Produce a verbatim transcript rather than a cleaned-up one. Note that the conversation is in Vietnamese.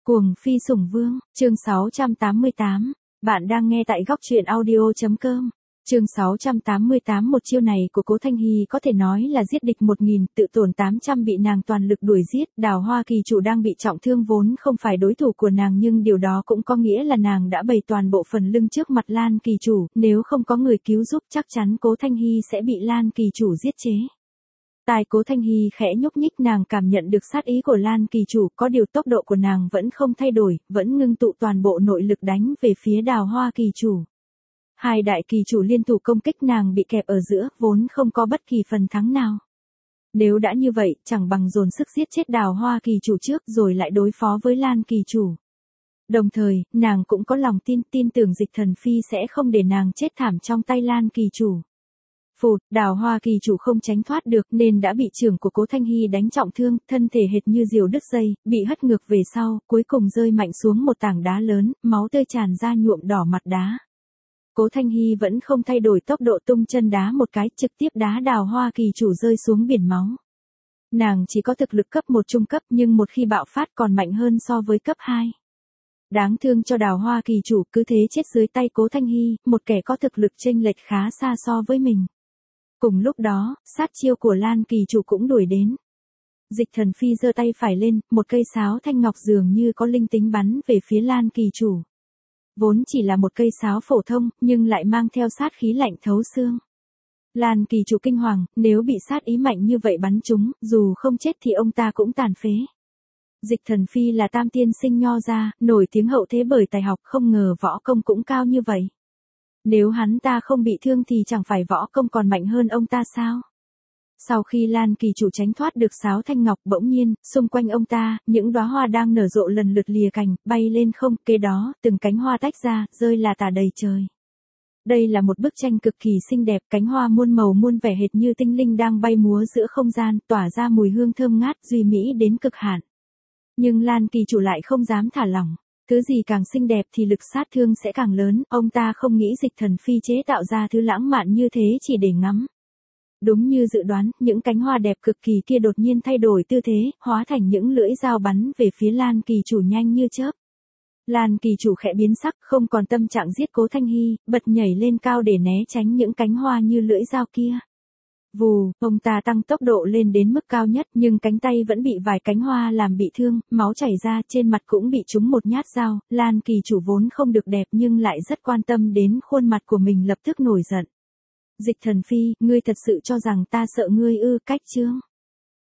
Cuồng phi sủng vương, chương sáu trăm tám mươi tám. Bạn đang nghe tại góc truyện audio.com. Chương sáu trăm tám mươi tám. Một chiêu này của Cố Thanh Hy có thể nói là giết địch một nghìn, tự tổn tám trăm, bị nàng toàn lực đuổi giết. Đào Hoa Kỳ chủ đang bị trọng thương vốn không phải đối thủ của nàng, nhưng điều đó cũng có nghĩa là nàng đã bày toàn bộ phần lưng trước mặt Lan Kỳ chủ, nếu không có người cứu giúp chắc chắn Cố Thanh Hy sẽ bị Lan Kỳ chủ giết chế. Tai Cố Thanh Hy khẽ nhúc nhích, nàng cảm nhận được sát ý của Lan Kỳ chủ, có điều tốc độ của nàng vẫn không thay đổi, vẫn ngưng tụ toàn bộ nội lực đánh về phía Đào Hoa Kỳ chủ. Hai đại kỳ chủ liên thủ công kích, nàng bị kẹp ở giữa, vốn không có bất kỳ phần thắng nào. Nếu đã như vậy, chẳng bằng dồn sức giết chết Đào Hoa Kỳ chủ trước rồi lại đối phó với Lan Kỳ chủ. Đồng thời, nàng cũng có lòng tin, tin tưởng Dịch Thần Phi sẽ không để nàng chết thảm trong tay Lan Kỳ chủ. Phụt, Đào Hoa Kỳ chủ không tránh thoát được nên đã bị trưởng của Cố Thanh Hy đánh trọng thương, thân thể hệt như diều đứt dây, bị hất ngược về sau, cuối cùng rơi mạnh xuống một tảng đá lớn, máu tươi tràn ra nhuộm đỏ mặt đá. Cố Thanh Hy vẫn không thay đổi tốc độ, tung chân đá một cái, trực tiếp đá Đào Hoa Kỳ chủ rơi xuống biển máu. Nàng chỉ có thực lực cấp một trung cấp, nhưng một khi bạo phát còn mạnh hơn so với cấp hai. Đáng thương cho Đào Hoa Kỳ chủ, cứ thế chết dưới tay Cố Thanh Hy, một kẻ có thực lực chênh lệch khá xa so với mình. Cùng lúc đó, sát chiêu của Lan Kỳ chủ cũng đuổi đến. Dịch Thần Phi giơ tay phải lên, một cây sáo thanh ngọc dường như có linh tính bắn về phía Lan Kỳ chủ. Vốn chỉ là một cây sáo phổ thông, nhưng lại mang theo sát khí lạnh thấu xương. Lan Kỳ chủ kinh hoàng, nếu bị sát ý mạnh như vậy bắn trúng, dù không chết thì ông ta cũng tàn phế. Dịch Thần Phi là tam tiên sinh nho gia, nổi tiếng hậu thế bởi tài học, không ngờ võ công cũng cao như vậy. Nếu hắn ta không bị thương thì chẳng phải võ công còn mạnh hơn ông ta sao? Sau khi Lan Kỳ chủ tránh thoát được sáo thanh ngọc, bỗng nhiên, xung quanh ông ta, những đóa hoa đang nở rộ lần lượt lìa cành, bay lên không, kế đó, từng cánh hoa tách ra, rơi là tả đầy trời. Đây là một bức tranh cực kỳ xinh đẹp, cánh hoa muôn màu muôn vẻ hệt như tinh linh đang bay múa giữa không gian, tỏa ra mùi hương thơm ngát, duy mỹ đến cực hạn. Nhưng Lan Kỳ chủ lại không dám thả lỏng. Thứ gì càng xinh đẹp thì lực sát thương sẽ càng lớn, ông ta không nghĩ Dịch Thần Phi chế tạo ra thứ lãng mạn như thế chỉ để ngắm. Đúng như dự đoán, những cánh hoa đẹp cực kỳ kia đột nhiên thay đổi tư thế, hóa thành những lưỡi dao bắn về phía Lan Kỳ chủ nhanh như chớp. Lan Kỳ chủ khẽ biến sắc, không còn tâm trạng giết Cố Thanh Hy, bật nhảy lên cao để né tránh những cánh hoa như lưỡi dao kia. Vù, ông ta tăng tốc độ lên đến mức cao nhất, nhưng cánh tay vẫn bị vài cánh hoa làm bị thương, máu chảy ra, trên mặt cũng bị trúng một nhát dao. Lan Kỳ chủ vốn không được đẹp nhưng lại rất quan tâm đến khuôn mặt của mình, lập tức nổi giận. Dịch Thần Phi, ngươi thật sự cho rằng ta sợ ngươi ư? Cách chương.